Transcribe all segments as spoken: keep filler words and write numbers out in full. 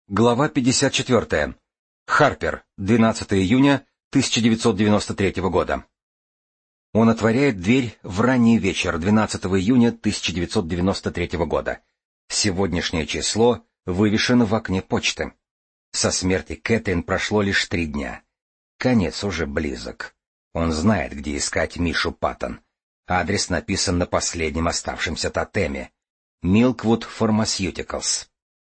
Глава пятьдесят четыре. Харпер. двенадцатого июня тысяча девятьсот девяносто третьего года. Он отворяет дверь в ранний вечер двенадцатого июня тысяча девятьсот девяносто третьего года. Сегодняшнее число вывешено в окне почты. Со смерти Кэтрин прошло лишь три дня. Конец уже близок. Он знает, где искать Мишу Паттон. Адрес написан на последнем оставшемся тотеме. Milkwood Pharmaceuticals.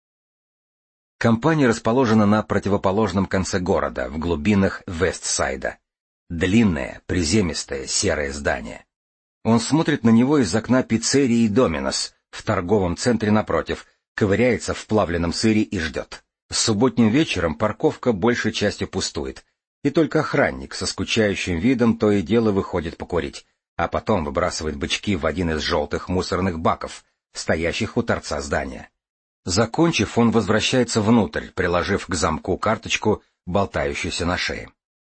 Компания расположена на противоположном конце города, в глубинах Вестсайда. Длинное, приземистое, серое здание. Он смотрит на него из окна пиццерии «Доминос» в торговом центре напротив, ковыряется в плавленном сыре и ждет. Субботним вечером парковка большей частью пустует, и только охранник со скучающим видом то и дело выходит покурить, а потом выбрасывает бычки в один из желтых мусорных баков, стоящих у торца здания. Закончив, он возвращается внутрь, приложив к замку карточку, болтающуюся на шее.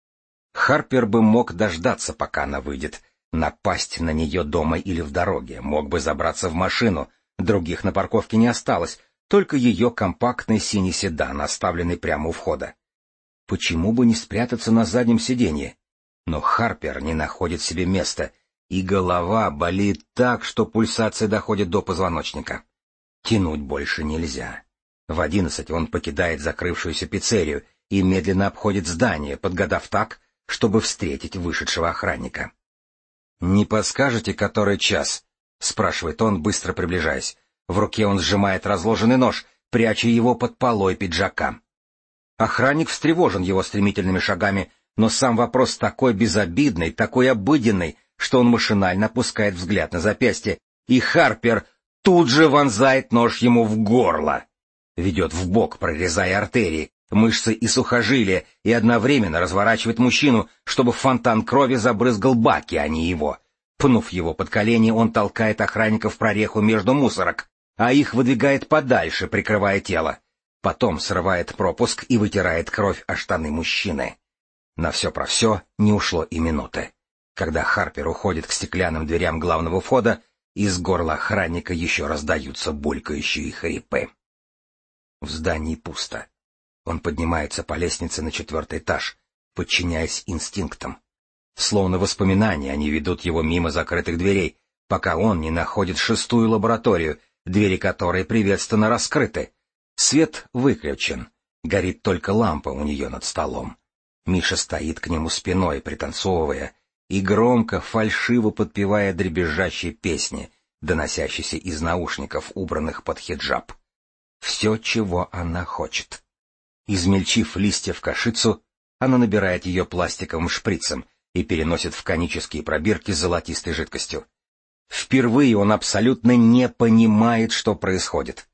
Харпер бы мог дождаться, пока она выйдет, напасть на нее дома или в дороге, мог бы забраться в машину, других на парковке не осталось, только ее компактный синий седан, оставленный прямо у входа. Почему бы не спрятаться на заднем сиденье? Но Харпер не находит себе места, и голова болит так, что пульсация доходит до позвоночника. Тянуть больше нельзя. В одиннадцать он покидает закрывшуюся пиццерию и медленно обходит здание, подгадав так, чтобы встретить вышедшего охранника. «Не подскажете, который час?» — спрашивает он, быстро приближаясь. В руке он сжимает разложенный нож, пряча его под полой пиджака. Охранник встревожен его стремительными шагами, но сам вопрос такой безобидный, такой обыденный, что он машинально опускает взгляд на запястье, и Харпер тут же вонзает нож ему в горло. Ведет в бок, прорезая артерии, мышцы и сухожилия, и одновременно разворачивает мужчину, чтобы фонтан крови забрызгал баки, а не его. Пнув его под колени, он толкает охранника в прореху между мусорок, а их выдвигает подальше, прикрывая тело. Потом срывает пропуск и вытирает кровь о штаны мужчины. На все про все не ушло и минуты. Когда Харпер уходит к стеклянным дверям главного входа, из горла охранника еще раздаются булькающие хрипы. В здании пусто. Он поднимается по лестнице на четвертый этаж, подчиняясь инстинктам. Словно воспоминания, они ведут его мимо закрытых дверей, пока он не находит шестую лабораторию, двери которой приветственно раскрыты. Свет выключен, горит только лампа у нее над столом. Миша стоит к нему спиной, пританцовывая, и громко, фальшиво подпевая дребезжащие песни, доносящиеся из наушников, убранных под хиджаб. Все, чего она хочет. Измельчив листья в кашицу, она набирает ее пластиковым шприцем и переносит в конические пробирки с золотистой жидкостью. Впервые он абсолютно не понимает, что происходит.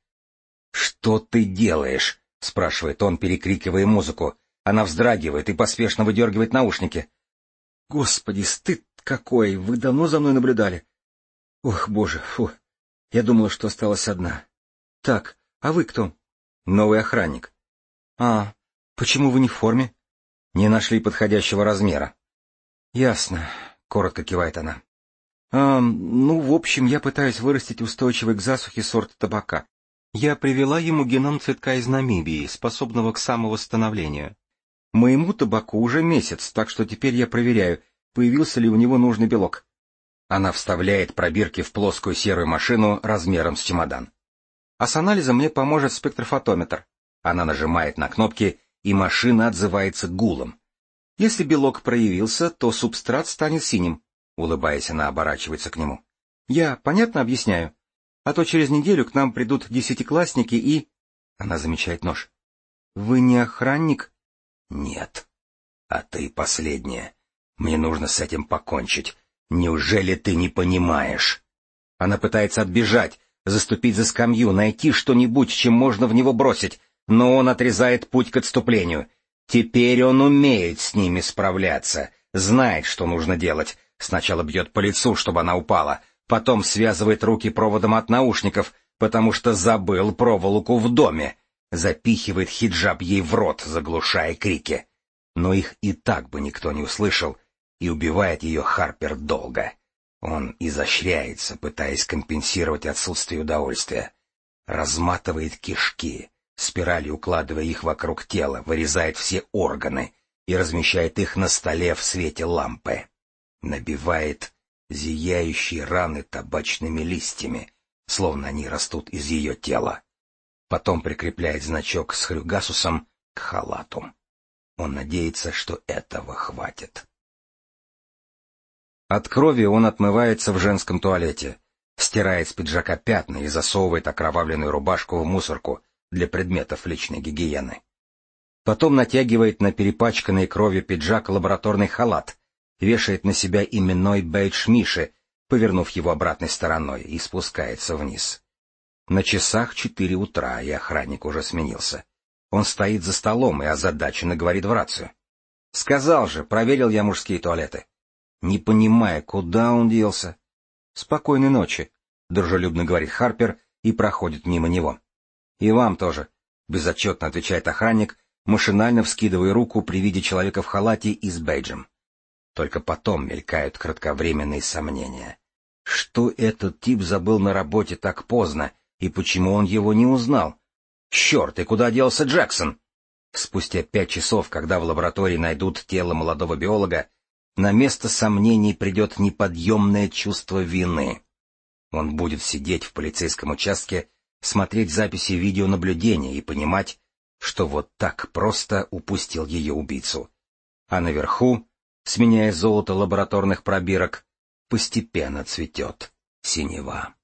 «Что ты делаешь?» — спрашивает он, перекрикивая музыку. Она вздрагивает и поспешно выдергивает наушники. «Господи, стыд какой! Вы давно за мной наблюдали?» «Ох, боже, фу! Я думала, что осталась одна. Так, а вы кто?» «Новый охранник». «А, почему вы не в форме?» «Не нашли подходящего размера». «Ясно», — коротко кивает она. «А, ну, в общем, я пытаюсь вырастить устойчивый к засухе сорт табака. Я привела ему геном цветка из Намибии, способного к самовосстановлению. Моему табаку уже месяц, так что теперь я проверяю, появился ли у него нужный белок». Она вставляет пробирки в плоскую серую машину размером с чемодан. «А с анализом мне поможет спектрофотометр». Она нажимает на кнопки, и машина отзывается гулом. «Если белок проявился, то субстрат станет синим», — улыбаясь, она оборачивается к нему. «Я понятно объясняю? А то через неделю к нам придут десятиклассники и...» Она замечает нож. «Вы не охранник?» «Нет. А ты последняя. Мне нужно с этим покончить. Неужели ты не понимаешь?» Она пытается отбежать, заступить за скамью, найти что-нибудь, чем можно в него бросить, но он отрезает путь к отступлению. Теперь он умеет с ними справляться, знает, что нужно делать. Сначала бьет по лицу, чтобы она упала, потом связывает руки проводом от наушников, потому что забыл проволоку в доме, запихивает хиджаб ей в рот, заглушая крики. Но их и так бы никто не услышал, и убивает ее Харпер долго. Он изощряется, пытаясь компенсировать отсутствие удовольствия. Разматывает кишки, спиралью укладывая их вокруг тела, вырезает все органы и размещает их на столе в свете лампы. Набивает зияющие раны табачными листьями, словно они растут из ее тела. Потом прикрепляет значок с хрюгасусом к халату. Он надеется, что этого хватит. От крови он отмывается в женском туалете, стирает с пиджака пятна и засовывает окровавленную рубашку в мусорку для предметов личной гигиены. Потом натягивает на перепачканный кровью пиджак лабораторный халат, вешает на себя именной бейдж Миши, повернув его обратной стороной, и спускается вниз. На часах четыре утра, и охранник уже сменился. Он стоит за столом и озадаченно говорит в рацию. «Сказал же, проверил я мужские туалеты». Не понимая, куда он делся. «Спокойной ночи», — дружелюбно говорит Харпер и проходит мимо него. «И вам тоже», — безотчетно отвечает охранник, машинально вскидывая руку при виде человека в халате и с бейджем. Только потом мелькают кратковременные сомнения. Что этот тип забыл на работе так поздно, и почему он его не узнал? Черт, и куда делся Джексон? Спустя пять часов, когда в лаборатории найдут тело молодого биолога, на место сомнений придет неподъемное чувство вины. Он будет сидеть в полицейском участке, смотреть записи видеонаблюдения и понимать, что вот так просто упустил ее убийцу. А наверху, сменяя золото лабораторных пробирок, постепенно цветет синева.